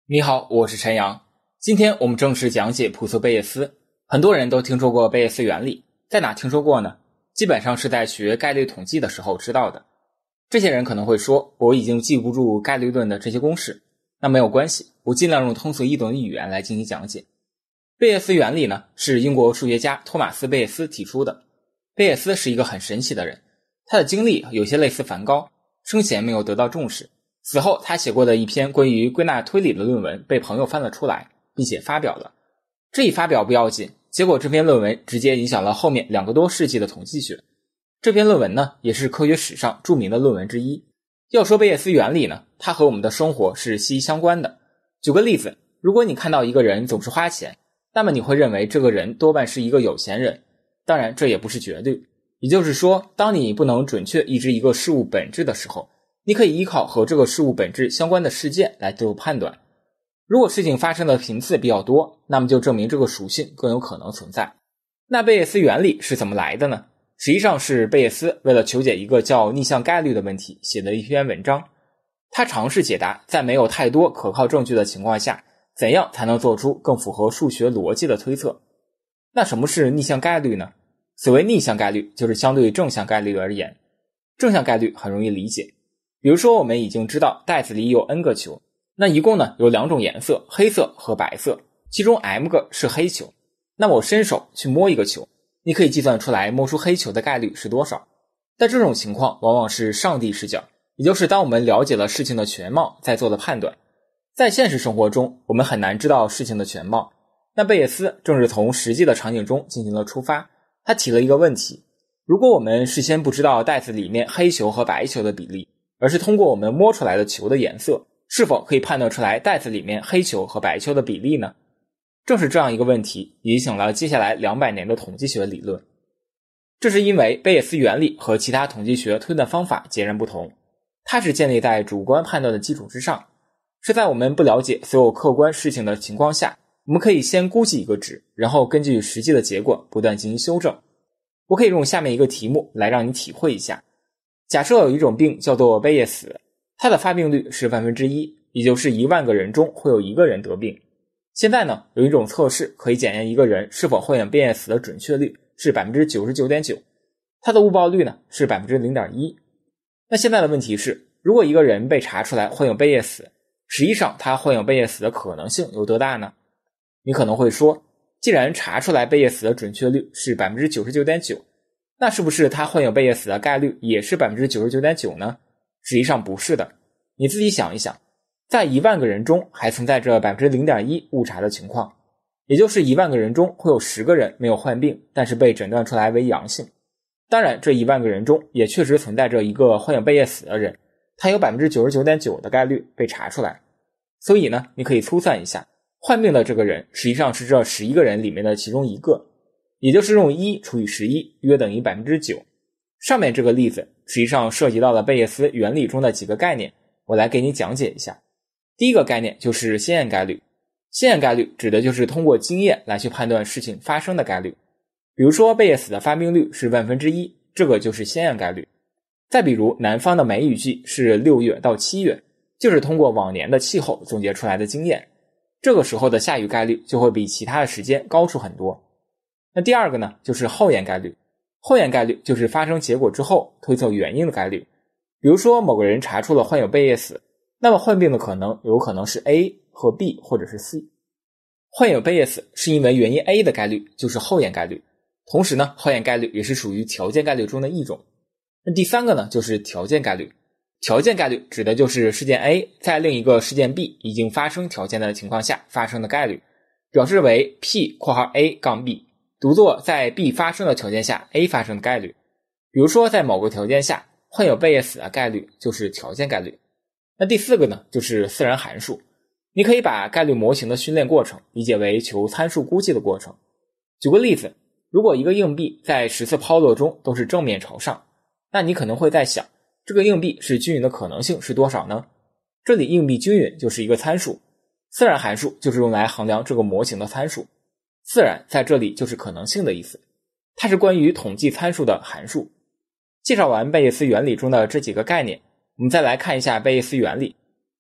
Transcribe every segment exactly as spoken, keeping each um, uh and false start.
你好，我是陈阳。今天我们正式讲解普特贝叶斯。很多人都听说过贝叶斯原理，在哪听说过呢？基本上是在学概率统计的时候知道的。这些人可能会说，我已经记不住概率论的这些公式。那没有关系，我尽量用通俗易懂的语言来进行讲解。贝叶斯原理呢，是英国数学家托马斯·贝叶斯提出的。贝叶斯是一个很神奇的人，他的经历有些类似梵高，生前没有得到重视。死后他写过的一篇关于归纳推理的论文被朋友翻了出来，并且发表了。这一发表不要紧，结果这篇论文直接影响了后面两个多世纪的统计学。这篇论文呢，也是科学史上著名的论文之一。要说贝叶斯原理呢，它和我们的生活是息息相关的。举个例子，如果你看到一个人总是花钱，那么你会认为这个人多半是一个有钱人。当然这也不是绝对，也就是说，当你不能准确预知一个事物本质的时候，你可以依靠和这个事物本质相关的事件来做判断。如果事情发生的频次比较多，那么就证明这个属性更有可能存在。那贝叶斯原理是怎么来的呢？实际上是贝叶斯为了求解一个叫逆向概率的问题写的一篇文章。他尝试解答在没有太多可靠证据的情况下，怎样才能做出更符合数学逻辑的推测。那什么是逆向概率呢？所谓逆向概率，就是相对正向概率而言。正向概率很容易理解，比如说我们已经知道袋子里有 n 个球，那一共呢有两种颜色，黑色和白色，其中 m 个是黑球。那么我伸手去摸一个球，你可以计算出来摸出黑球的概率是多少。但这种情况往往是上帝视角，也就是当我们了解了事情的全貌再做的判断。在现实生活中，我们很难知道事情的全貌。那贝叶斯正是从实际的场景中进行了出发，他提了一个问题：如果我们事先不知道袋子里面黑球和白球的比例，而是通过我们摸出来的球的颜色，是否可以判断出来袋子里面黑球和白球的比例呢？正是这样一个问题影响了接下来两百年的统计学理论。这是因为贝叶斯原理和其他统计学推断方法截然不同，它是建立在主观判断的基础之上，是在我们不了解所有客观事情的情况下，我们可以先估计一个值，然后根据实际的结果不断进行修正。我可以用下面一个题目来让你体会一下。假设有一种病叫做贝叶斯，它的发病率是万分之一，也就是一万个人中会有一个人得病。现在呢，有一种测试可以检验一个人是否患有贝叶斯的准确率是 百分之九十九点九， 它的误报率呢是 百分之零点一。 那现在的问题是，如果一个人被查出来患有贝叶斯，实际上他患有贝叶斯的可能性有多大呢？你可能会说，既然查出来贝叶斯的准确率是 百分之九十九点九， 那是不是他患有贝叶斯的概率也是 百分之九十九点九 呢？实际上不是的。你自己想一想，在一万个人中还存在着 百分之零点一 误查的情况，也就是一万个人中会有十个人没有患病，但是被诊断出来为阳性。当然这一万个人中也确实存在着一个患有贝叶斯的人，他有 百分之九十九点九 的概率被查出来。所以呢，你可以粗算一下，患病的这个人实际上是这十一个人里面的其中一个，也就是用一除以十一约等于 百分之九。 上面这个例子实际上涉及到了贝叶斯原理中的几个概念，我来给你讲解一下。第一个概念就是先验概率。先验概率指的就是通过经验来去判断事情发生的概率。比如说贝叶斯的发病率是万分之一，这个就是先验概率。再比如南方的梅雨季是六月到七月，就是通过往年的气候总结出来的经验，这个时候的下雨概率就会比其他的时间高出很多。那第二个呢，就是后验概率。后验概率就是发生结果之后推测原因的概率。比如说某个人查出了患有贝叶斯，那么患病的可能有可能是 A 和 B 或者是 C。 患有贝叶斯是因为原因 A 的概率就是后验概率，同时呢，后验概率也是属于条件概率中的一种。那第三个呢，就是条件概率。条件概率指的就是事件 A 在另一个事件 B 已经发生条件的情况下发生的概率，表示为 P（ 括号 A 杠 B） 读作在 B 发生的条件下 A 发生的概率。比如说在某个条件下患有贝叶斯的概率就是条件概率。那第四个呢，就是自然函数。你可以把概率模型的训练过程理解为求参数估计的过程。举个例子，如果一个硬币在十次抛落中都是正面朝上，那你可能会在想，这个硬币是均匀的可能性是多少呢？这里硬币均匀就是一个参数，自然函数就是用来衡量这个模型的参数。自然在这里就是可能性的意思，它是关于统计参数的函数。介绍完贝叶斯原理中的这几个概念，我们再来看一下贝叶斯原理。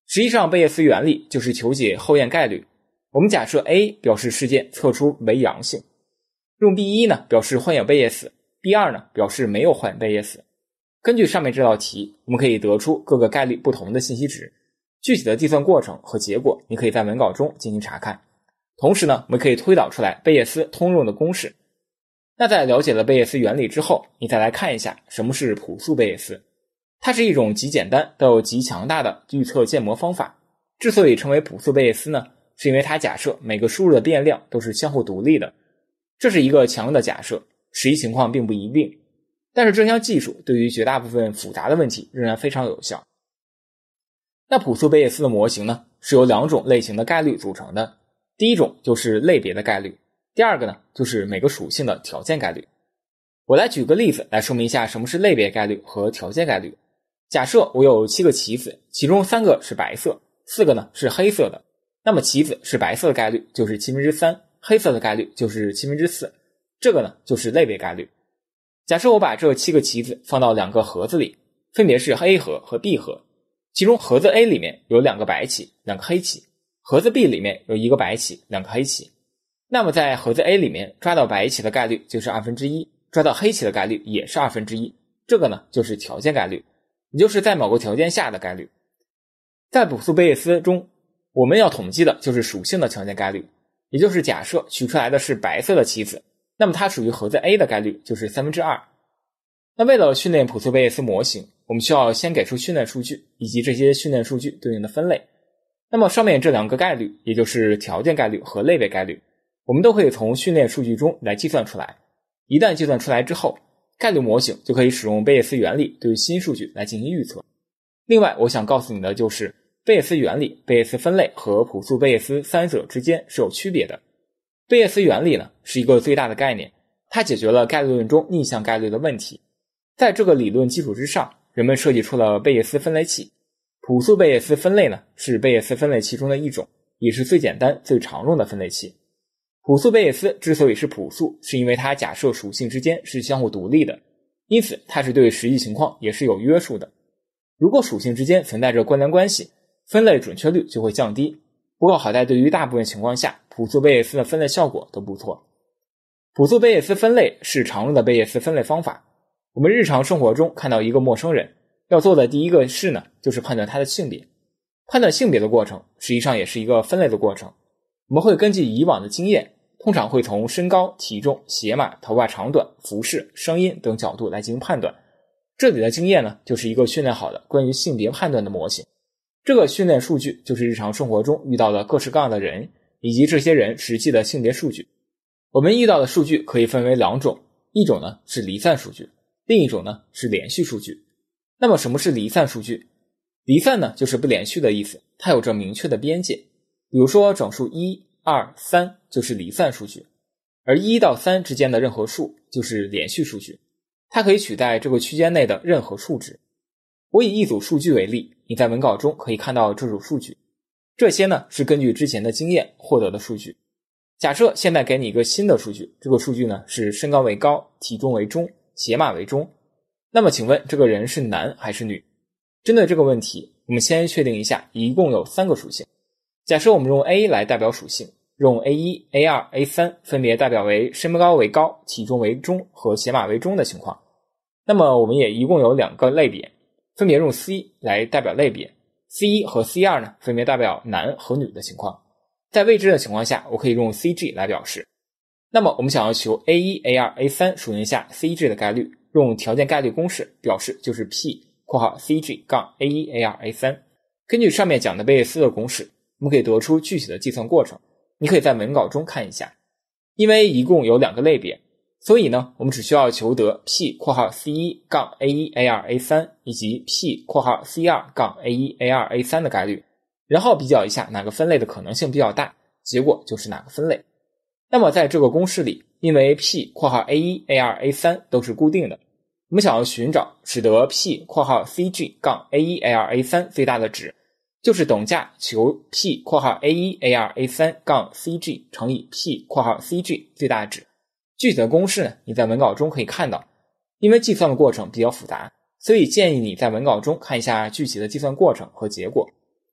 实际上贝叶斯原理就是求解后验概率。我们假设 A 表示事件测出为阳性，用 B 一 呢表示患有贝叶斯， B 二 呢表示没有患贝叶斯。根据上面这道题，我们可以得出各个概率不同的信息值，具体的计算过程和结果你可以在文稿中进行查看。同时呢，我们可以推导出来贝叶斯通用的公式。那在了解了贝叶斯原理之后，你再来看一下什么是朴素贝叶斯。它是一种极简单但又极强大的预测建模方法。之所以称为朴素贝叶斯呢，是因为它假设每个输入的变量都是相互独立的。这是一个强硬的假设，实际情况并不一定。但是这项技术对于绝大部分复杂的问题仍然非常有效。那朴素贝叶斯的模型呢，是由两种类型的概率组成的。第一种就是类别的概率，第二个呢就是每个属性的条件概率。我来举个例子来说明一下什么是类别概率和条件概率。假设我有七个棋子，其中三个是白色，四个呢是黑色的，那么棋子是白色的概率就是七分之三，黑色的概率就是七分之四，这个呢就是类别概率。假设我把这七个棋子放到两个盒子里，分别是 A 盒和 B 盒，其中盒子 A 里面有两个白棋，两个黑棋，盒子 B 里面有一个白棋，两个黑棋。那么在盒子 A 里面抓到白棋的概率就是二分之一，抓到黑棋的概率也是二分之一，这个呢就是条件概率，也就是在某个条件下的概率。在朴素贝叶斯中，我们要统计的就是属性的条件概率，也就是假设取出来的是白色的棋子，那么它属于盒子 A 的概率就是三分之二。那为了训练朴素贝叶斯模型，我们需要先给出训练数据以及这些训练数据对应的分类。那么上面这两个概率，也就是条件概率和类别概率，我们都可以从训练数据中来计算出来。一旦计算出来之后，概率模型就可以使用贝叶斯原理对于新数据来进行预测。另外我想告诉你的就是贝叶斯原理、贝叶斯分类和朴素贝叶斯三者之间是有区别的。贝叶斯原理呢是一个最大的概念，它解决了概率论中逆向概率的问题。在这个理论基础之上，人们设计出了贝叶斯分类器。朴素贝叶斯分类呢是贝叶斯分类器中的一种，也是最简单最常用的分类器。朴素贝叶斯之所以是朴素，是因为它假设属性之间是相互独立的，因此它是对实际情况也是有约束的。如果属性之间存在着关联关系，分类准确率就会降低。不过好在对于大部分情况下，朴素贝叶斯的分类效果都不错。朴素贝叶斯分类是常用的贝叶斯分类方法。我们日常生活中看到一个陌生人，要做的第一个事呢，就是判断他的性别。判断性别的过程实际上也是一个分类的过程。我们会根据以往的经验，通常会从身高、体重、鞋码、头发长短、服饰、声音等角度来进行判断。这里的经验呢，就是一个训练好的关于性别判断的模型。这个训练数据就是日常生活中遇到的各式各样的人，以及这些人实际的性别数据。我们遇到的数据可以分为两种，一种呢是离散数据，另一种呢是连续数据。那么什么是离散数据？离散呢就是不连续的意思，它有着明确的边界。比如说整数一、二、三就是离散数据，而一到三之间的任何数就是连续数据，它可以取代这个区间内的任何数值。我以一组数据为例，你在文稿中可以看到这组数据。这些呢是根据之前的经验获得的数据。假设现在给你一个新的数据，这个数据呢是身高为高，体重为中，鞋码为中。那么请问这个人是男还是女？针对这个问题，我们先确定一下一共有三个属性。假设我们用 A 来代表属性，用 A 一、A 二、A 三 分别代表为身高为高，体重为中和鞋码为中的情况。那么我们也一共有两个类别，分别用 C 来代表类别， C 一 和 C 二 呢分别代表男和女的情况。在未知的情况下，我可以用 C G 来表示。那么我们想要求 A 一、A 二、A 三 属性下 C G 的概率，用条件概率公式表示就是 P括号 C G 杠 A 一、A 二、A 三。根据上面讲的贝叶斯的公式，我们可以得出具体的计算过程，你可以在文稿中看一下。因为一共有两个类别，所以呢，我们只需要求得 P 括号 C 一 杠 A 一、A 二、A 三 以及 P 括号 C 二 杠 A 一、A 二、A 三 的概率，然后比较一下哪个分类的可能性比较大，结果就是哪个分类。那么在这个公式里，因为 P 括号 A 一、A 二、A 三 都是固定的，我们想要寻找使得 P 括号 C G 杠 A 一、A 二、A 三 最大的值，就是等价求 P 括号 A 一、A 二、A 三 杠 C G 乘以 P 括号 C G 最大值。具体的公式呢，你在文稿中可以看到。因为计算的过程比较复杂，所以建议你在文稿中看一下具体的计算过程和结果。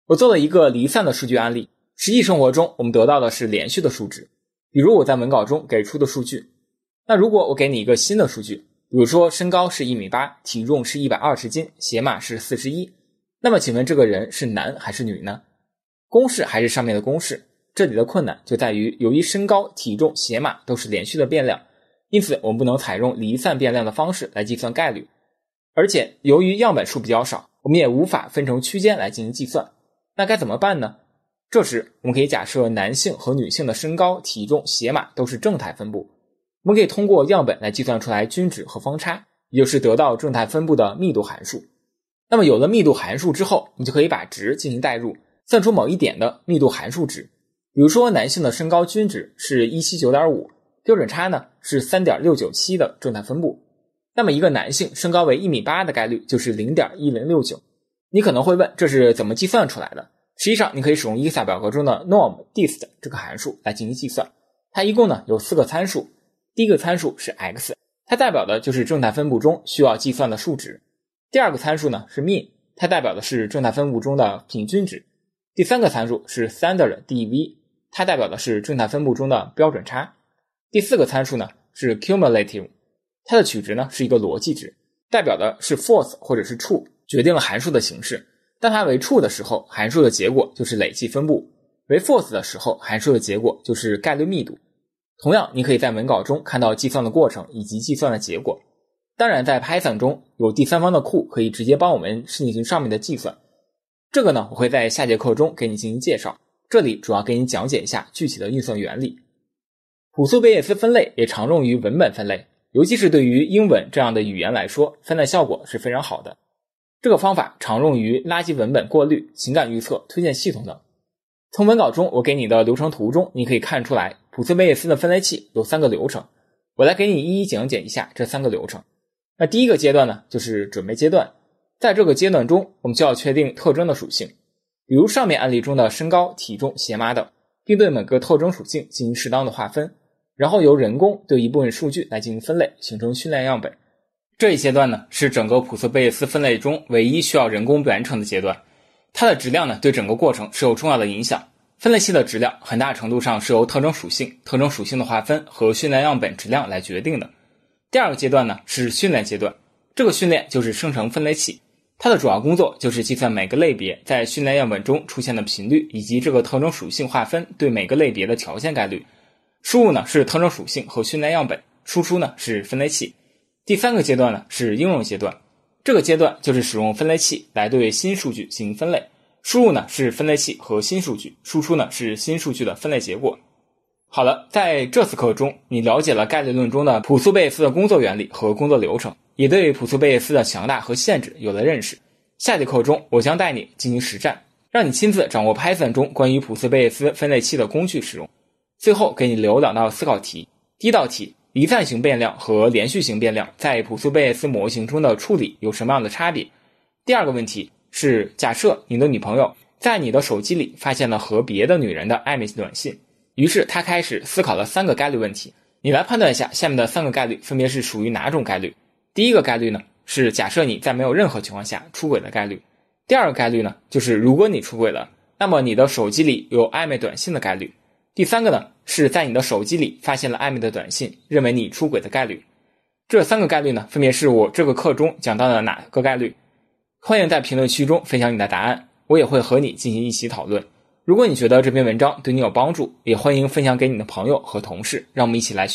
我做了一个离散的数据案例，实际生活中我们得到的是连续的数值，比如我在文稿中给出的数据。那如果我给你一个新的数据，比如说身高是一米八，体重是一百二十斤，鞋码是四十一，那么请问这个人是男还是女呢？公式还是上面的公式，这里的困难就在于由于身高、体重、鞋码都是连续的变量，因此我们不能采用离散变量的方式来计算概率。而且由于样本数比较少，我们也无法分成区间来进行计算。那该怎么办呢？这时我们可以假设男性和女性的身高、体重、鞋码都是正态分布，我们可以通过样本来计算出来均值和方差，也就是得到正态分布的密度函数。那么有了密度函数之后，你就可以把值进行代入，算出某一点的密度函数值。比如说男性的身高均值是 一百七十九点五， 标准差呢是 三点六九七 的正态分布，那么一个男性身高为一米八的概率就是 零点一零六九。 你可能会问，这是怎么计算出来的？实际上你可以使用 Excel 表格中的 norm_dist 这个函数来进行计算。它一共呢有四个参数，第一个参数是 x， 它代表的就是正态分布中需要计算的数值。第二个参数呢是 mean， 它代表的是正态分布中的平均值。第三个参数是 standard dev， 它代表的是正态分布中的标准差。第四个参数呢是 cumulative， 它的取值呢是一个逻辑值，代表的是 false 或者是 true， 决定了函数的形式。当它为 true 的时候，函数的结果就是累计分布；为 false 的时候，函数的结果就是概率密度。同样，你可以在文稿中看到计算的过程以及计算的结果。当然，在 Python 中有第三方的库可以直接帮我们进行上面的计算。这个呢，我会在下节课中给你进行介绍，这里主要给你讲解一下具体的运算原理。朴素贝叶斯分类也常用于文本分类，尤其是对于英文这样的语言来说，分类效果是非常好的。这个方法常用于垃圾文本过滤、情感预测、推荐系统等。从文稿中我给你的流程图中，你可以看出来朴素贝叶斯的分类器有三个流程，我来给你一一讲解一下这三个流程。那第一个阶段呢，就是准备阶段。在这个阶段中，我们就要确定特征的属性，比如上面案例中的身高、体重、鞋码等，并对每个特征属性进行适当的划分，然后由人工对一部分数据来进行分类，形成训练样本。这一阶段呢，是整个朴素贝叶斯分类中唯一需要人工完成的阶段，它的质量呢对整个过程是有重要的影响。分类器的质量很大程度上是由特征属性、特征属性的划分和训练样本质量来决定的。第二个阶段呢是训练阶段，这个训练就是生成分类器，它的主要工作就是计算每个类别在训练样本中出现的频率，以及这个特征属性划分对每个类别的条件概率。输入呢是特征属性和训练样本，输出呢是分类器。第三个阶段呢是应用阶段，这个阶段就是使用分类器来对新数据进行分类，输入呢是分类器和新数据，输出呢是新数据的分类结果。好了，在这次课中，你了解了概率论中的朴素贝叶斯的工作原理和工作流程，也对朴素贝叶斯的强大和限制有了认识。下节课中，我将带你进行实战，让你亲自掌握 Python 中关于朴素贝叶斯分类器的工具使用。最后给你留两道思考题。第一道题，离散型变量和连续型变量在朴素贝叶斯模型中的处理有什么样的差别？第二个问题是，假设你的女朋友在你的手机里发现了和别的女人的暧昧短信，于是她开始思考了三个概率问题，你来判断一下下面的三个概率分别是属于哪种概率。第一个概率呢，是假设你在没有任何情况下出轨的概率。第二个概率呢，就是如果你出轨了，那么你的手机里有暧昧短信的概率。第三个呢，是在你的手机里发现了暧昧的短信，认为你出轨的概率。这三个概率呢，分别是我这个课中讲到的哪个概率？欢迎在评论区中分享你的答案，我也会和你进行一起讨论。如果你觉得这篇文章对你有帮助，也欢迎分享给你的朋友和同事，让我们一起来学